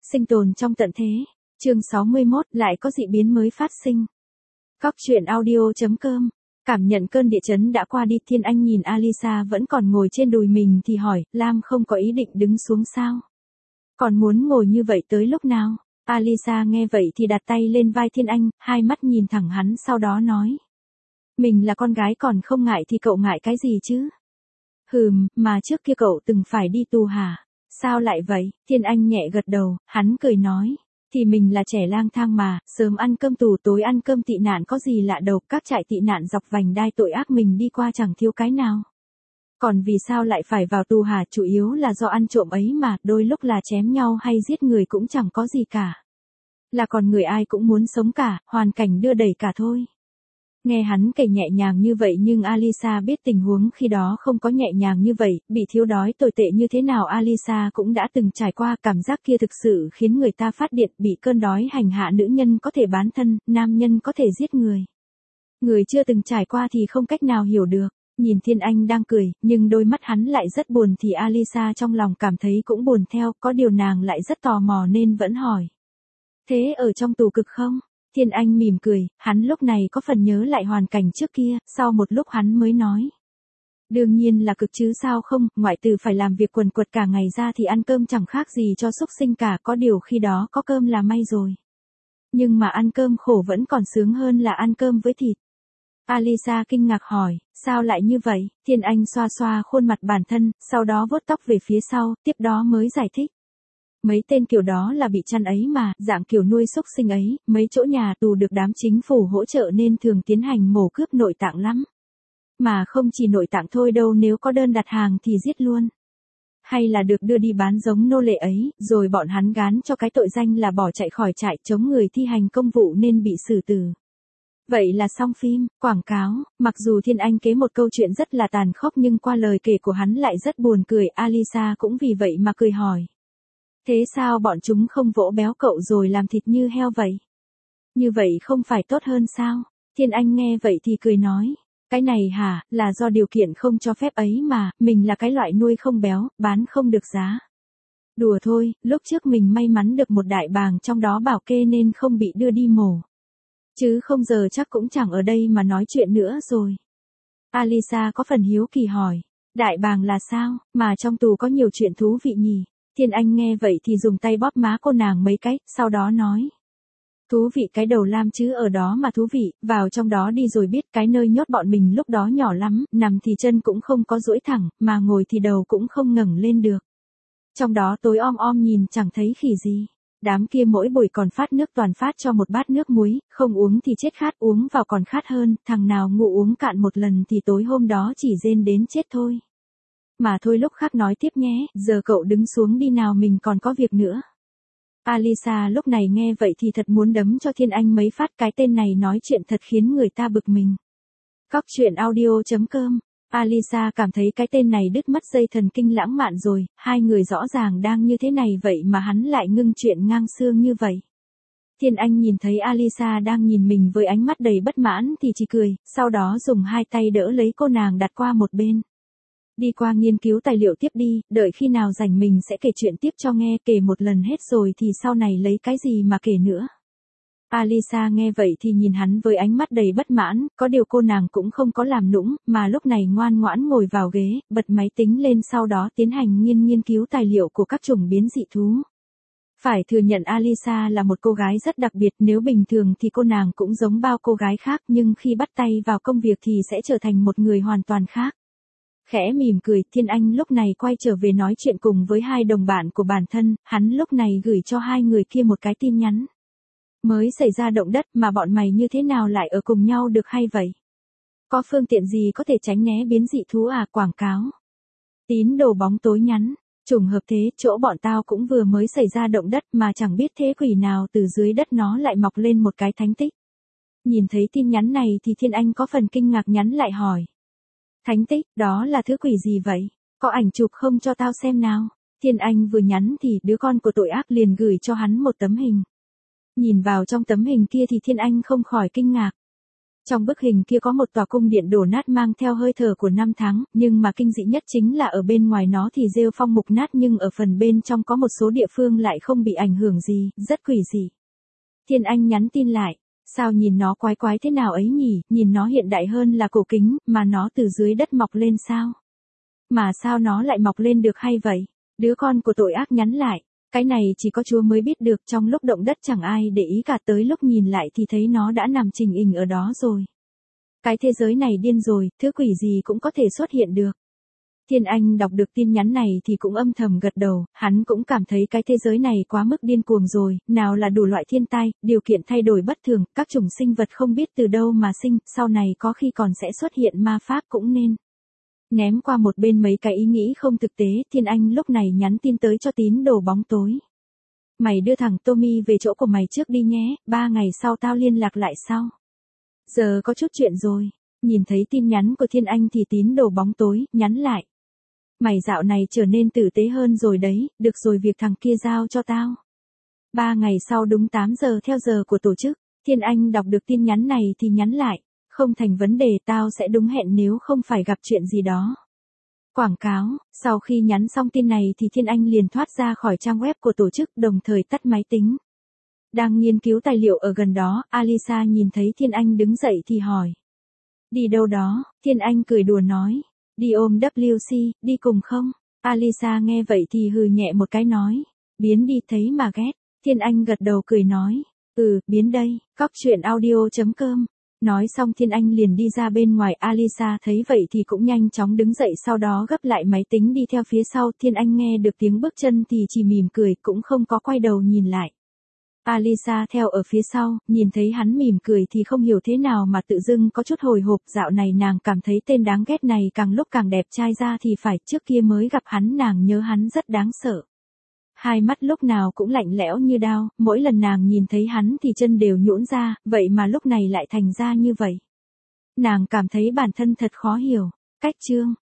Sinh tồn trong tận thế. Chương 61, lại có dị biến mới phát sinh. Cóc truyện audio.com. Cảm nhận cơn địa chấn đã qua đi, Thiên Anh nhìn Alisa vẫn còn ngồi trên đùi mình thì hỏi, Lam không có ý định đứng xuống sao? Còn muốn ngồi như vậy tới lúc nào? Alisa nghe vậy thì đặt tay lên vai Thiên Anh, hai mắt nhìn thẳng hắn sau đó nói. Mình là con gái còn không ngại thì cậu ngại cái gì chứ? Mà trước kia cậu từng phải đi tù hả? Sao lại vậy? Thiên Anh nhẹ gật đầu, hắn cười nói. Thì mình là trẻ lang thang mà, sớm ăn cơm tù tối ăn cơm tị nạn có gì lạ đâu, các trại tị nạn dọc vành đai tội ác mình đi qua chẳng thiếu cái nào. Còn vì sao lại phải vào tù hả? Chủ yếu là do ăn trộm ấy mà, đôi lúc là chém nhau hay giết người cũng chẳng có gì cả. Là con người ai cũng muốn sống cả, hoàn cảnh đưa đẩy cả thôi. Nghe hắn kể nhẹ nhàng như vậy nhưng Alisa biết tình huống khi đó không có nhẹ nhàng như vậy, bị thiếu đói tồi tệ như thế nào Alisa cũng đã từng trải qua, cảm giác kia thực sự khiến người ta phát điên, bị cơn đói hành hạ, nữ nhân có thể bán thân, nam nhân có thể giết người. Người chưa từng trải qua thì không cách nào hiểu được. Nhìn Thiên Anh đang cười, nhưng đôi mắt hắn lại rất buồn thì Alisa trong lòng cảm thấy cũng buồn theo, có điều nàng lại rất tò mò nên vẫn hỏi. Thế ở trong tù cực không? Thiên Anh mỉm cười, hắn lúc này có phần nhớ lại hoàn cảnh trước kia, sau một lúc hắn mới nói. Đương nhiên là cực chứ sao không, ngoại trừ phải làm việc quần quật cả ngày ra thì ăn cơm chẳng khác gì cho súc sinh cả, có điều khi đó có cơm là may rồi. Nhưng mà ăn cơm khổ vẫn còn sướng hơn là ăn cơm với thịt. Alisa kinh ngạc hỏi, sao lại như vậy? Thiên Anh xoa xoa khuôn mặt bản thân, sau đó vuốt tóc về phía sau, tiếp đó mới giải thích. Mấy tên kiểu đó là bị chăn ấy mà, dạng kiểu nuôi súc sinh ấy, mấy chỗ nhà tù được đám chính phủ hỗ trợ nên thường tiến hành mổ cướp nội tạng lắm. Mà không chỉ nội tạng thôi đâu, nếu có đơn đặt hàng thì giết luôn. Hay là được đưa đi bán giống nô lệ ấy, rồi bọn hắn gán cho cái tội danh là bỏ chạy khỏi trại chống người thi hành công vụ nên bị xử tử. Vậy là xong phim, quảng cáo, mặc dù Thiên Anh kể một câu chuyện rất là tàn khốc nhưng qua lời kể của hắn lại rất buồn cười, Alisa cũng vì vậy mà cười hỏi. Thế sao bọn chúng không vỗ béo cậu rồi làm thịt như heo vậy? Như vậy không phải tốt hơn sao? Thiên Anh nghe vậy thì cười nói. Cái này hả, là do điều kiện không cho phép ấy mà, mình là cái loại nuôi không béo, bán không được giá. Đùa thôi, lúc trước mình may mắn được một đại bàng trong đó bảo kê nên không bị đưa đi mổ. Chứ không giờ chắc cũng chẳng ở đây mà nói chuyện nữa rồi. Alisa có phần hiếu kỳ hỏi. Đại bàng là sao, mà trong tù có nhiều chuyện thú vị nhỉ? Thiên Anh nghe vậy thì dùng tay bóp má cô nàng mấy cái, sau đó nói. Thú vị cái đầu Lam chứ ở đó mà thú vị, vào trong đó đi rồi biết, cái nơi nhốt bọn mình lúc đó nhỏ lắm, nằm thì chân cũng không có duỗi thẳng, mà ngồi thì đầu cũng không ngẩng lên được. Trong đó tối om om nhìn chẳng thấy khỉ gì. Đám kia mỗi buổi còn phát nước toàn phát cho một bát nước muối, không uống thì chết khát, uống vào còn khát hơn, thằng nào ngủ uống cạn một lần thì tối hôm đó chỉ rên đến chết thôi. Mà thôi lúc khác nói tiếp nhé, giờ cậu đứng xuống đi nào, mình còn có việc nữa. Alisa lúc này nghe vậy thì thật muốn đấm cho Thiên Anh mấy phát, cái tên này nói chuyện thật khiến người ta bực mình. Cóc truyện audio.com. Alisa cảm thấy cái tên này đứt mất dây thần kinh lãng mạn rồi, hai người rõ ràng đang như thế này vậy mà hắn lại ngưng chuyện ngang xương như vậy. Thiên Anh nhìn thấy Alisa đang nhìn mình với ánh mắt đầy bất mãn thì chỉ cười, sau đó dùng hai tay đỡ lấy cô nàng đặt qua một bên. Đi qua nghiên cứu tài liệu tiếp đi, đợi khi nào rảnh mình sẽ kể chuyện tiếp cho nghe, kể một lần hết rồi thì sau này lấy cái gì mà kể nữa. Alisa nghe vậy thì nhìn hắn với ánh mắt đầy bất mãn, có điều cô nàng cũng không có làm nũng, mà lúc này ngoan ngoãn ngồi vào ghế, bật máy tính lên sau đó tiến hành nghiên cứu tài liệu của các chủng biến dị thú. Phải thừa nhận Alisa là một cô gái rất đặc biệt, nếu bình thường thì cô nàng cũng giống bao cô gái khác nhưng khi bắt tay vào công việc thì sẽ trở thành một người hoàn toàn khác. Khẽ mỉm cười, Thiên Anh lúc này quay trở về nói chuyện cùng với hai đồng bạn của bản thân, hắn lúc này gửi cho hai người kia một cái tin nhắn. Mới xảy ra động đất mà bọn mày như thế nào lại ở cùng nhau được hay vậy? Có phương tiện gì có thể tránh né biến dị thú à? Quảng cáo. Tín đồ bóng tối nhắn. Trùng hợp thế, chỗ bọn tao cũng vừa mới xảy ra động đất mà chẳng biết thế quỷ nào từ dưới đất nó lại mọc lên một cái thánh tích. Nhìn thấy tin nhắn này thì Thiên Anh có phần kinh ngạc nhắn lại hỏi. Thánh tích, đó là thứ quỷ gì vậy? Có ảnh chụp không cho tao xem nào? Thiên Anh vừa nhắn thì đứa con của tội ác liền gửi cho hắn một tấm hình. Nhìn vào trong tấm hình kia thì Thiên Anh không khỏi kinh ngạc. Trong bức hình kia có một tòa cung điện đổ nát mang theo hơi thở của năm tháng, nhưng mà kinh dị nhất chính là ở bên ngoài nó thì rêu phong mục nát nhưng ở phần bên trong có một số địa phương lại không bị ảnh hưởng gì, rất quỷ dị. Thiên Anh nhắn tin lại, sao nhìn nó quái quái thế nào ấy nhỉ, nhìn nó hiện đại hơn là cổ kính, mà nó từ dưới đất mọc lên sao? Mà sao nó lại mọc lên được hay vậy? Đứa con của tội ác nhắn lại, cái này chỉ có Chúa mới biết được, trong lúc động đất chẳng ai để ý cả, tới lúc nhìn lại thì thấy nó đã nằm trình hình ở đó rồi. Cái thế giới này điên rồi, thứ quỷ gì cũng có thể xuất hiện được. Thiên Anh đọc được tin nhắn này thì cũng âm thầm gật đầu, hắn cũng cảm thấy cái thế giới này quá mức điên cuồng rồi, nào là đủ loại thiên tai, điều kiện thay đổi bất thường, các chủng sinh vật không biết từ đâu mà sinh, sau này có khi còn sẽ xuất hiện ma pháp cũng nên. Ném qua một bên mấy cái ý nghĩ không thực tế, Thiên Anh lúc này nhắn tin tới cho tín đồ bóng tối. Mày đưa thằng Tommy về chỗ của mày trước đi nhé, 3 ngày sau tao liên lạc lại sau. Giờ có chút chuyện rồi. Nhìn thấy tin nhắn của Thiên Anh thì tín đồ bóng tối nhắn lại. Mày dạo này trở nên tử tế hơn rồi đấy, được rồi, việc thằng kia giao cho tao. 3 ngày sau đúng 8 giờ theo giờ của tổ chức, Thiên Anh đọc được tin nhắn này thì nhắn lại. Không thành vấn đề, tao sẽ đúng hẹn nếu không phải gặp chuyện gì đó. Quảng cáo, sau khi nhắn xong tin này thì Thiên Anh liền thoát ra khỏi trang web của tổ chức, đồng thời tắt máy tính. Đang nghiên cứu tài liệu ở gần đó, Alisa nhìn thấy Thiên Anh đứng dậy thì hỏi. Đi đâu đó? Thiên Anh cười đùa nói. Đi ôm WC, đi cùng không? Alisa nghe vậy thì hừ nhẹ một cái nói. Biến đi, thấy mà ghét. Thiên Anh gật đầu cười nói. Biến đây, coctruyện.audio.com. Nói xong Thiên Anh liền đi ra bên ngoài, Alisa thấy vậy thì cũng nhanh chóng đứng dậy, sau đó gấp lại máy tính đi theo phía sau. Thiên Anh nghe được tiếng bước chân thì chỉ mỉm cười, cũng không có quay đầu nhìn lại. Alisa theo ở phía sau, nhìn thấy hắn mỉm cười thì không hiểu thế nào mà tự dưng có chút hồi hộp, dạo này nàng cảm thấy tên đáng ghét này càng lúc càng đẹp trai ra thì phải, trước kia mới gặp hắn nàng nhớ hắn rất đáng sợ. Hai mắt lúc nào cũng lạnh lẽo như đao, mỗi lần nàng nhìn thấy hắn thì chân đều nhũn ra, vậy mà lúc này lại thành ra như vậy. Nàng cảm thấy bản thân thật khó hiểu. Cách chương